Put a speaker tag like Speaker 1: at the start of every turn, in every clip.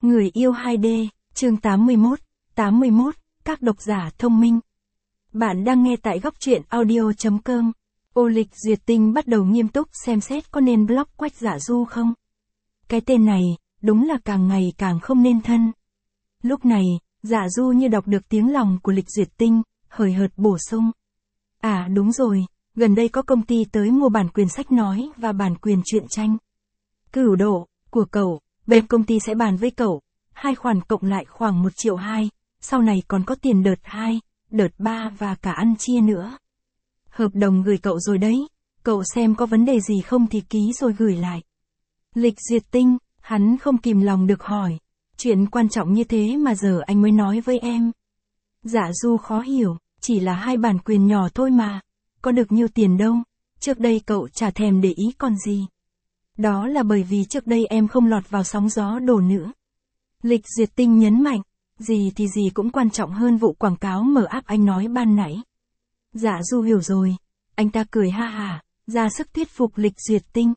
Speaker 1: Người yêu 2D, chương 81, các độc giả thông minh. Bạn đang nghe tại góc truyện audio.com. Ô Lịch Duyệt Tinh bắt đầu nghiêm túc xem xét có nên block Quách Dạ Du không. Cái tên này, đúng là càng ngày càng không nên thân. Lúc này, Dạ Du như đọc được tiếng lòng của Lịch Duyệt Tinh, hời hợt bổ sung. À đúng rồi, gần đây có công ty tới mua bản quyền sách nói và bản quyền truyện tranh. Cửu độ, của cậu, bên công ty sẽ bàn với cậu, 2 khoản cộng lại khoảng 1,2 triệu, sau này còn có tiền đợt 2, đợt 3 và cả ăn chia nữa. Hợp đồng gửi cậu rồi đấy, cậu xem có vấn đề gì không thì ký rồi gửi lại. Lịch Duyệt Tinh, hắn không kìm lòng được hỏi, chuyện quan trọng như thế mà giờ anh mới nói với em. Dạ Du khó hiểu, chỉ là 2 bản quyền nhỏ thôi mà, có được nhiêu tiền đâu, trước đây cậu chả thèm để ý còn gì. Đó là bởi vì trước đây em không lọt vào sóng gió đổ nữa. Lịch Duyệt Tinh nhấn mạnh, gì thì gì cũng quan trọng hơn vụ quảng cáo mở áp anh nói ban nãy. Dạ Du hiểu rồi, anh ta cười ha hả, ra sức thuyết phục Lịch Duyệt Tinh.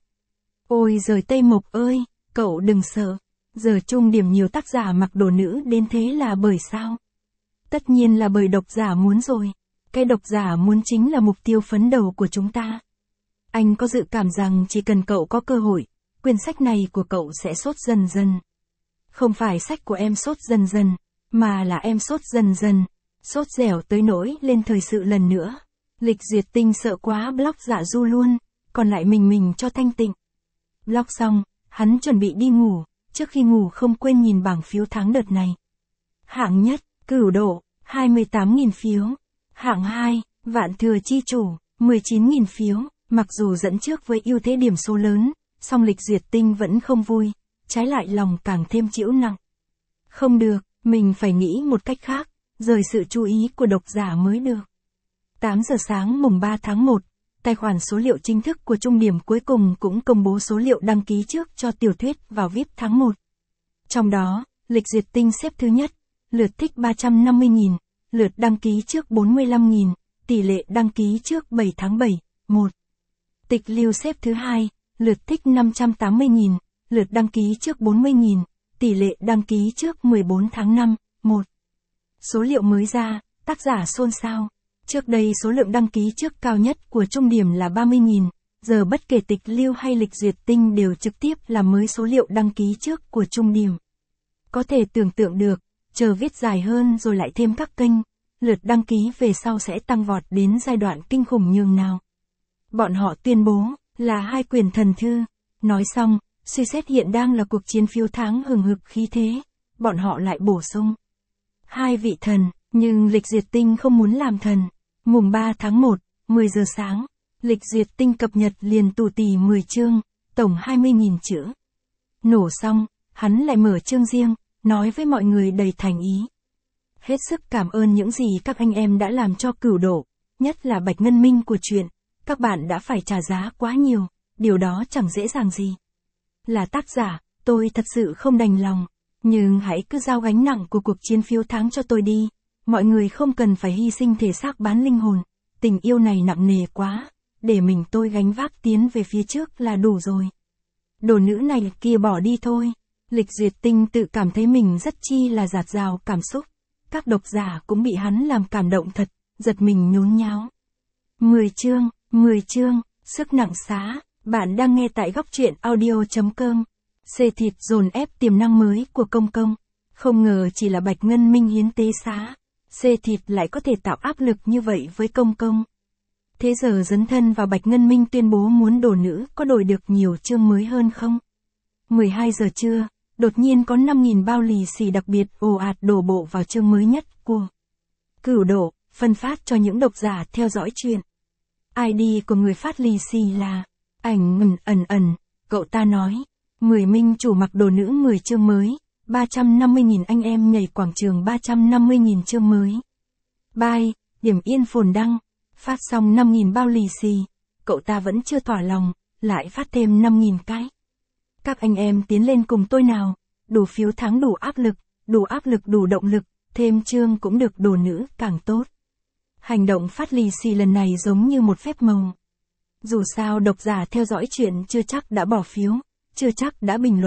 Speaker 1: Ôi giời Tây Mộc ơi, cậu đừng sợ, giờ trung điểm nhiều tác giả mặc đồ nữ đến thế là bởi sao? Tất nhiên là bởi độc giả muốn rồi, cái độc giả muốn chính là mục tiêu phấn đấu của chúng ta. Anh có dự cảm rằng chỉ cần cậu có cơ hội, quyển sách này của cậu sẽ sốt dần dần. Không phải sách của em sốt dần dần, mà là em sốt dần dần, sốt dẻo tới nỗi lên thời sự lần nữa. Lịch Duyệt Tinh sợ quá block Dạ Du luôn, còn lại mình cho thanh tịnh. Block xong, hắn chuẩn bị đi ngủ, trước khi ngủ không quên nhìn bảng phiếu tháng đợt này. Hạng nhất, Cửu Độ, 28.000 phiếu. Hạng 2, Vạn Thừa Chi Chủ, 19.000 phiếu. Mặc dù dẫn trước với ưu thế điểm số lớn, song Lịch Duyệt Tinh vẫn không vui, trái lại lòng càng thêm chịu nặng. Không được, mình phải nghĩ một cách khác, rời sự chú ý của độc giả mới được. 8 giờ sáng mùng 3 tháng 1, tài khoản số liệu chính thức của Trung Điểm cuối cùng cũng công bố số liệu đăng ký trước cho tiểu thuyết vào VIP tháng 1. Trong đó, Lịch Duyệt Tinh xếp thứ nhất, lượt thích 350.000, lượt đăng ký trước 45.000, tỷ lệ đăng ký trước 7 tháng 7, 1. Tịch Lưu xếp thứ hai, lượt thích 580.000, lượt đăng ký trước 40.000, tỷ lệ đăng ký trước 14 tháng 5, 1. Số liệu mới ra, tác giả xôn xao. Trước đây số lượng đăng ký trước cao nhất của Trung Điểm là 30.000, giờ bất kể Tịch Lưu hay Lịch Duyệt Tinh đều trực tiếp làm mới số liệu đăng ký trước của Trung Điểm. Có thể tưởng tượng được, chờ viết dài hơn rồi lại thêm các kênh, lượt đăng ký về sau sẽ tăng vọt đến giai đoạn kinh khủng nhường nào. Bọn họ tuyên bố là 2 quyển thần thư. Nói xong, suy xét hiện đang là cuộc chiến phiếu tháng hừng hực khí thế. Bọn họ lại bổ sung 2 vị thần, nhưng Lịch Duyệt Tinh không muốn làm thần. Mùng 3 tháng 1, 10 giờ sáng, Lịch Duyệt Tinh cập nhật liền tù tì 10 chương, tổng 20.000 chữ. Nổ xong, hắn lại mở chương riêng, nói với mọi người đầy thành ý. Hết sức cảm ơn những gì các anh em đã làm cho Cửu Độ, nhất là Bạch Ngân Minh của truyện. Các bạn đã phải trả giá quá nhiều, điều đó chẳng dễ dàng gì. Là tác giả, tôi thật sự không đành lòng, nhưng hãy cứ giao gánh nặng của cuộc chiến phiếu tháng cho tôi đi. Mọi người không cần phải hy sinh thể xác bán linh hồn, tình yêu này nặng nề quá, để mình tôi gánh vác tiến về phía trước là đủ rồi. Đồ nữ này kia bỏ đi thôi. Lịch Duyệt Tinh tự cảm thấy mình rất chi là dạt dào cảm xúc. Các độc giả cũng bị hắn làm cảm động thật, giật mình nhốn nháo. 10 chương, sức nặng xá, bạn đang nghe tại góc truyện audio.com. Xê thịt dồn ép tiềm năng mới của Công Công. Không ngờ chỉ là Bạch Ngân Minh hiến tế xá, Xê thịt lại có thể tạo áp lực như vậy với Công Công. Thế giờ dấn thân vào Bạch Ngân Minh tuyên bố muốn đồ nữ có đổi được nhiều chương mới hơn không? 12 giờ trưa, đột nhiên có 5.000 bao lì xì đặc biệt ồ ạt đổ bộ vào chương mới nhất của Cửu Độ, phân phát cho những độc giả theo dõi chuyện. ID của người phát lì xì là ảnh cậu ta nói, 10 minh chủ mặc đồ nữ 10 chương mới, 350.000 anh em nhảy quảng trường 350.000 chương mới. Bye, điểm yên phồn đăng, phát xong 5.000 bao lì xì, cậu ta vẫn chưa thỏa lòng, lại phát thêm 5.000 cái. Các anh em tiến lên cùng tôi nào, đủ phiếu tháng đủ áp lực đủ động lực, thêm chương cũng được đồ nữ càng tốt. Hành động phát lì xì lần này giống như một phép màu. Dù sao độc giả theo dõi chuyện chưa chắc đã bỏ phiếu, chưa chắc đã bình luận,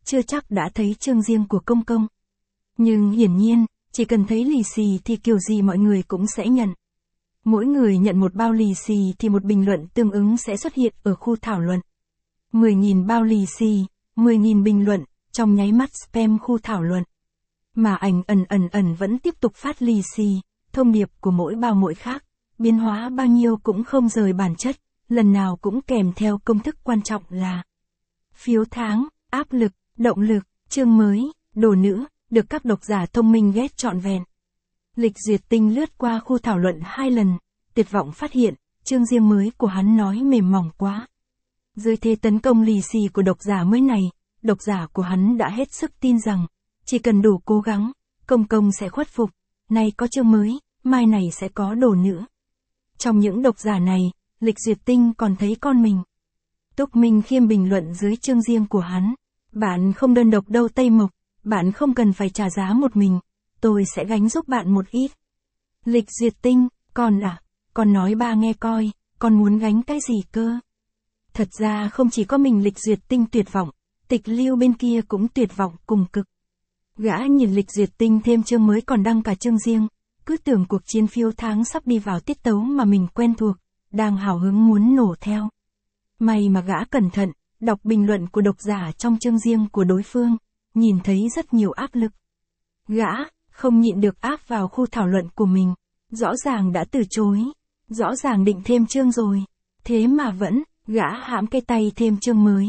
Speaker 1: chưa chắc đã thấy chương riêng của Công Công. Nhưng hiển nhiên, chỉ cần thấy lì xì thì kiểu gì mọi người cũng sẽ nhận. Mỗi người nhận một bao lì xì thì một bình luận tương ứng sẽ xuất hiện ở khu thảo luận. 10.000 bao lì xì, 10.000 bình luận, trong nháy mắt spam khu thảo luận. Mà ảnh ẩn vẫn tiếp tục phát lì xì, thông điệp của mỗi bao mỗi khác, biến hóa bao nhiêu cũng không rời bản chất, lần nào cũng kèm theo công thức quan trọng là phiếu tháng, áp lực, động lực, chương mới, đồ nữ, được các độc giả thông minh ghét trọn vẹn. Lịch Duyệt Tinh lướt qua khu thảo luận 2 lần, tuyệt vọng phát hiện, chương riêng mới của hắn nói mềm mỏng quá. Dưới thế tấn công lì xì của độc giả mới này, độc giả của hắn đã hết sức tin rằng, chỉ cần đủ cố gắng, Công Công sẽ khuất phục, nay có chương mới, mai này sẽ có đồ nữa. Trong những độc giả này, Lịch Duyệt Tinh còn thấy con mình. Túc Minh Khiêm bình luận dưới chương riêng của hắn, bạn không đơn độc đâu Tây Mộc, bạn không cần phải trả giá một mình, tôi sẽ gánh giúp bạn một ít. Lịch Duyệt Tinh, con nói ba nghe coi, con muốn gánh cái gì cơ? Thật ra không chỉ có mình Lịch Duyệt Tinh tuyệt vọng, Tịch Lưu bên kia cũng tuyệt vọng cùng cực. Gã nhìn Lịch Duyệt Tinh thêm chương mới còn đăng cả chương riêng, cứ tưởng cuộc chiến phiếu tháng sắp đi vào tiết tấu mà mình quen thuộc, đang hào hứng muốn nổ theo. May mà gã cẩn thận, đọc bình luận của độc giả trong chương riêng của đối phương, nhìn thấy rất nhiều áp lực. Gã không nhịn được áp vào khu thảo luận của mình, rõ ràng đã từ chối, rõ ràng định thêm chương rồi, thế mà vẫn, gã hãm cái tay thêm chương mới.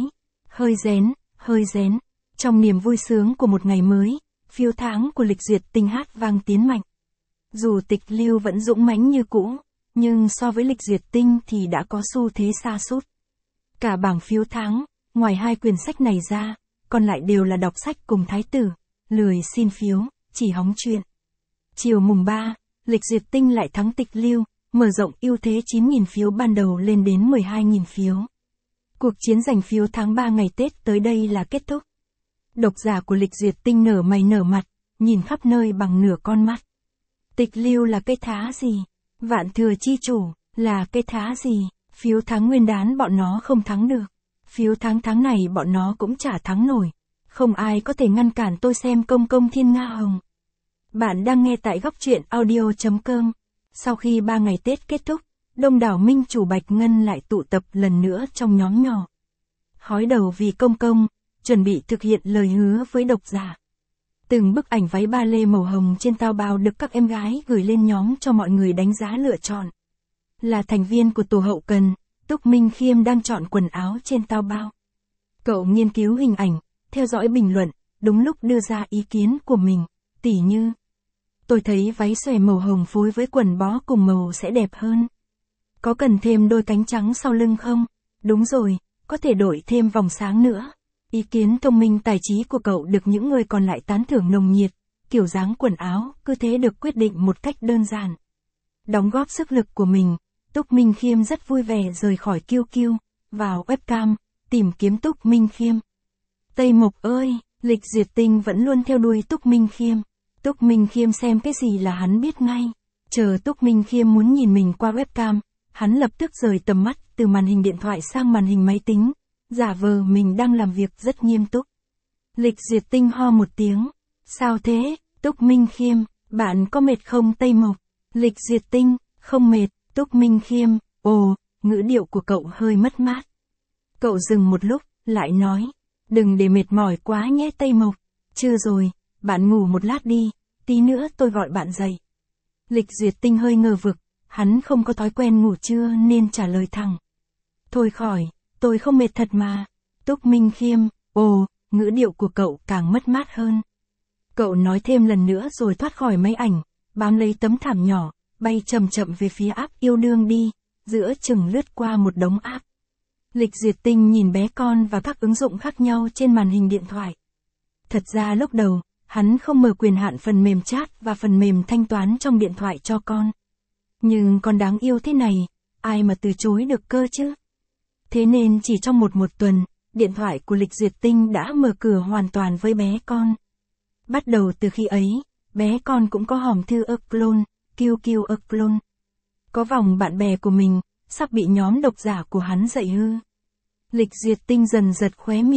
Speaker 1: Hơi rén, trong niềm vui sướng của một ngày mới, phiếu tháng của Lịch Duyệt Tinh hát vang tiến mạnh. Dù Tịch Lưu vẫn dũng mãnh như cũ, nhưng so với Lịch Duyệt Tinh thì đã có xu thế sa sút. Cả bảng phiếu tháng, ngoài 2 quyển sách này ra, còn lại đều là đọc sách cùng thái tử, lười xin phiếu, chỉ hóng chuyện. Chiều mùng 3, Lịch Duyệt Tinh lại thắng Tịch Lưu, mở rộng ưu thế 9.000 phiếu ban đầu lên đến 12.000 phiếu. Cuộc chiến giành phiếu tháng 3 ngày Tết tới đây là kết thúc. Độc giả của Lịch Duyệt Tinh nở mày nở mặt, nhìn khắp nơi bằng nửa con mắt. Tịch Lưu là cái thá gì? Vạn Thừa Chi Chủ, là cái thá gì? Phiếu tháng Nguyên Đán bọn nó không thắng được. Phiếu tháng này bọn nó cũng chả thắng nổi. Không ai có thể ngăn cản tôi xem Công Công Thiên Nga Hồng. Bạn đang nghe tại góc truyện audio.com. Sau khi 3 ngày Tết kết thúc, đông đảo minh chủ Bạch Ngân lại tụ tập lần nữa trong nhóm nhỏ. Hói đầu vì Công Công, chuẩn bị thực hiện lời hứa với độc giả. Từng bức ảnh váy ba lê màu hồng trên tao bao được các em gái gửi lên nhóm cho mọi người đánh giá lựa chọn. Là thành viên của tổ hậu cần, Túc Minh Khiêm đang chọn quần áo trên tao bao. Cậu nghiên cứu hình ảnh, theo dõi bình luận, đúng lúc đưa ra ý kiến của mình, tỉ như: tôi thấy váy xòe màu hồng phối với quần bó cùng màu sẽ đẹp hơn. Có cần thêm đôi cánh trắng sau lưng không? Đúng rồi, có thể đổi thêm vòng sáng nữa. Ý kiến thông minh tài trí của cậu được những người còn lại tán thưởng nồng nhiệt, kiểu dáng quần áo cứ thế được quyết định một cách đơn giản. Đóng góp sức lực của mình, Túc Minh Khiêm rất vui vẻ rời khỏi QQ, vào webcam, tìm kiếm Túc Minh Khiêm. Tây Mộc ơi, Lịch Duyệt Tinh vẫn luôn theo đuôi Túc Minh Khiêm. Túc Minh Khiêm xem cái gì là hắn biết ngay. Chờ Túc Minh Khiêm muốn nhìn mình qua webcam, hắn lập tức rời tầm mắt từ màn hình điện thoại sang màn hình máy tính, giả vờ mình đang làm việc rất nghiêm túc. Lịch Duyệt Tinh ho một tiếng. Sao thế, Túc Minh Khiêm, bạn có mệt không Tây Mộc? Lịch Duyệt Tinh, không mệt. Túc Minh Khiêm, ồ, ngữ điệu của cậu hơi mất mát. Cậu dừng một lúc, lại nói, đừng để mệt mỏi quá nhé Tây Mộc. Chưa rồi, bạn ngủ một lát đi, tí nữa tôi gọi bạn dậy. Lịch Duyệt Tinh hơi ngờ vực, hắn không có thói quen ngủ trưa nên trả lời thẳng. Thôi khỏi, tôi không mệt thật mà. Túc Minh Khiêm, ồ, ngữ điệu của cậu càng mất mát hơn. Cậu nói thêm lần nữa rồi thoát khỏi máy ảnh, bám lấy tấm thảm nhỏ, bay chậm chậm về phía app yêu đương đi, giữa chừng lướt qua một đống app. Lịch Duyệt Tinh nhìn bé con và các ứng dụng khác nhau trên màn hình điện thoại. Thật ra lúc đầu, hắn không mở quyền hạn phần mềm chat và phần mềm thanh toán trong điện thoại cho con. Nhưng con đáng yêu thế này, ai mà từ chối được cơ chứ? Thế nên chỉ trong một tuần, điện thoại của Lịch Duyệt Tinh đã mở cửa hoàn toàn với bé con. Bắt đầu từ khi ấy, bé con cũng có hòm thư clone, QQ clone. Có vòng bạn bè của mình, sắp bị nhóm độc giả của hắn dạy hư. Lịch Duyệt Tinh dần giật khóe miệng,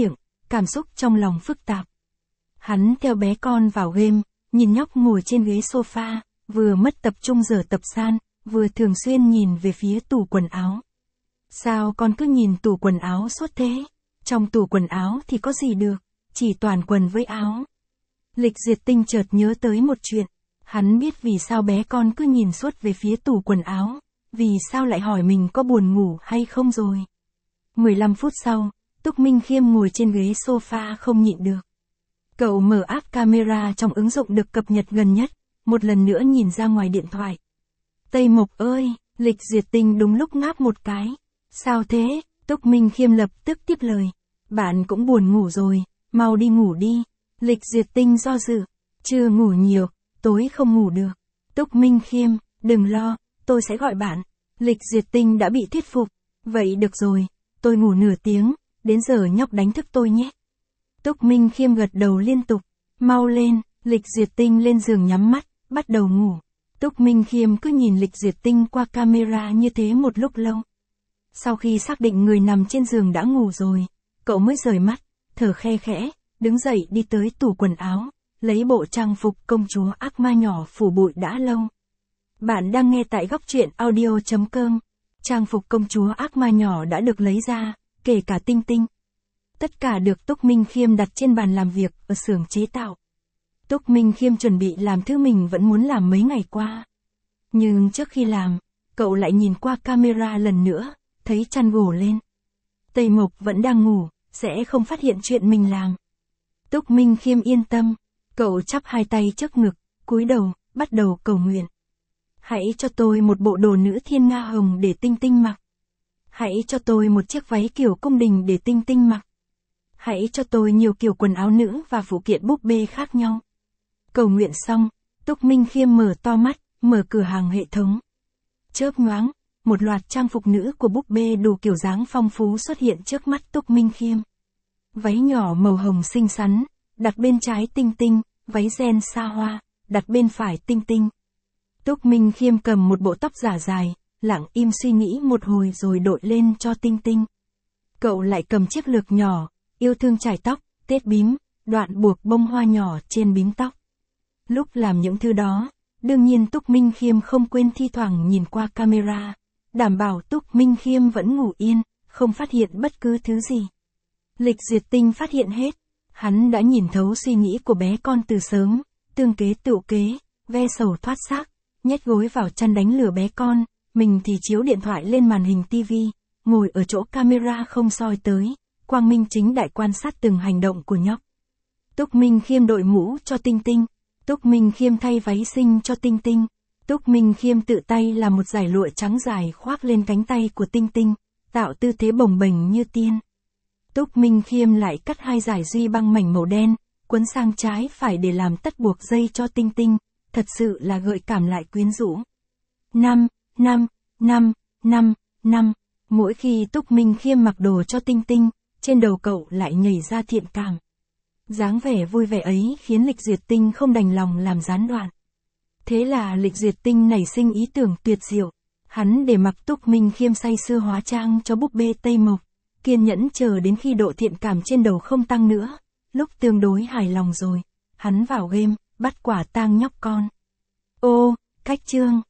Speaker 1: cảm xúc trong lòng phức tạp. Hắn theo bé con vào game, nhìn nhóc ngồi trên ghế sofa, vừa mất tập trung giờ tập san, vừa thường xuyên nhìn về phía tủ quần áo. Sao con cứ nhìn tủ quần áo suốt thế? Trong tủ quần áo thì có gì được, chỉ toàn quần với áo. Lịch Duyệt Tinh chợt nhớ tới một chuyện. Hắn biết vì sao bé con cứ nhìn suốt về phía tủ quần áo, vì sao lại hỏi mình có buồn ngủ hay không rồi. 15 phút sau, Túc Minh Khiêm ngồi trên ghế sofa không nhịn được. Cậu mở app camera trong ứng dụng được cập nhật gần nhất, một lần nữa nhìn ra ngoài điện thoại. Tây Mộc ơi, Lịch Duyệt Tinh đúng lúc ngáp một cái. Sao thế? Túc Minh Khiêm lập tức tiếp lời. Bạn cũng buồn ngủ rồi, mau đi ngủ đi. Lịch Duyệt Tinh do dự. Chưa ngủ nhiều, tối không ngủ được. Túc Minh Khiêm, đừng lo, tôi sẽ gọi bạn. Lịch Duyệt Tinh đã bị thuyết phục. Vậy được rồi, tôi ngủ nửa tiếng, đến giờ nhóc đánh thức tôi nhé. Túc Minh Khiêm gật đầu liên tục. Mau lên, Lịch Duyệt Tinh lên giường nhắm mắt, bắt đầu ngủ. Túc Minh Khiêm cứ nhìn Lịch Duyệt Tinh qua camera như thế một lúc lâu. Sau khi xác định người nằm trên giường đã ngủ rồi, cậu mới rời mắt, thở khe khẽ, đứng dậy đi tới tủ quần áo, lấy bộ trang phục công chúa ác ma nhỏ phủ bụi đã lâu. Bạn đang nghe tại góc truyện audio.com. Trang phục công chúa ác ma nhỏ đã được lấy ra, kể cả Tinh Tinh. Tất cả được Túc Minh Khiêm đặt trên bàn làm việc ở xưởng chế tạo. Túc Minh Khiêm chuẩn bị làm thứ mình vẫn muốn làm mấy ngày qua. Nhưng trước khi làm, cậu lại nhìn qua camera lần nữa, thấy chăn gổ lên. Tây Mộc vẫn đang ngủ, sẽ không phát hiện chuyện mình làm. Túc Minh Khiêm yên tâm, cậu chắp hai tay trước ngực, cúi đầu, bắt đầu cầu nguyện. Hãy cho tôi một bộ đồ nữ thiên nga hồng để Tinh Tinh mặc. Hãy cho tôi một chiếc váy kiểu cung đình để Tinh Tinh mặc. Hãy cho tôi nhiều kiểu quần áo nữ và phụ kiện búp bê khác nhau. Cầu nguyện xong, Túc Minh Khiêm mở to mắt, mở cửa hàng hệ thống. Chớp nhoáng, một loạt trang phục nữ của búp bê đủ kiểu dáng phong phú xuất hiện trước mắt Túc Minh Khiêm. Váy nhỏ màu hồng xinh xắn, đặt bên trái Tinh Tinh, váy ren xa hoa, đặt bên phải Tinh Tinh. Túc Minh Khiêm cầm một bộ tóc giả dài, lặng im suy nghĩ một hồi rồi đội lên cho Tinh Tinh. Cậu lại cầm chiếc lược nhỏ, yêu thương chải tóc, tết bím, đoạn buộc bông hoa nhỏ trên bím tóc. Lúc làm những thứ đó, đương nhiên Túc Minh Khiêm không quên thi thoảng nhìn qua camera, đảm bảo Túc Minh Khiêm vẫn ngủ yên, không phát hiện bất cứ thứ gì. Lịch Duyệt Tinh phát hiện hết, hắn đã nhìn thấu suy nghĩ của bé con từ sớm, tương kế tựu kế, ve sầu thoát xác, nhét gối vào chăn đánh lừa bé con, mình thì chiếu điện thoại lên màn hình tivi, ngồi ở chỗ camera không soi tới, quang minh chính đại quan sát từng hành động của nhóc. Túc Minh Khiêm đội mũ cho Tinh Tinh, Túc Minh Khiêm thay váy xinh cho Tinh Tinh, Túc Minh Khiêm tự tay làm một dải lụa trắng dài khoác lên cánh tay của Tinh Tinh, tạo tư thế bồng bềnh như tiên. Túc Minh Khiêm lại cắt hai dải duy băng mảnh màu đen, quấn sang trái phải để làm tất buộc dây cho Tinh Tinh, thật sự là gợi cảm lại quyến rũ. 5, mỗi khi Túc Minh Khiêm mặc đồ cho Tinh Tinh, trên đầu cậu lại nhảy ra thiện cảm. Dáng vẻ vui vẻ ấy khiến Lịch Duyệt Tinh không đành lòng làm gián đoạn. Thế là Lịch Duyệt Tinh nảy sinh ý tưởng tuyệt diệu. Hắn để mặc Túc Minh Khiêm say sưa hóa trang cho búp bê Tây Mộc, kiên nhẫn chờ đến khi độ thiện cảm trên đầu không tăng nữa. Lúc tương đối hài lòng rồi, hắn vào game, bắt quả tang nhóc con. Ô, cách chương.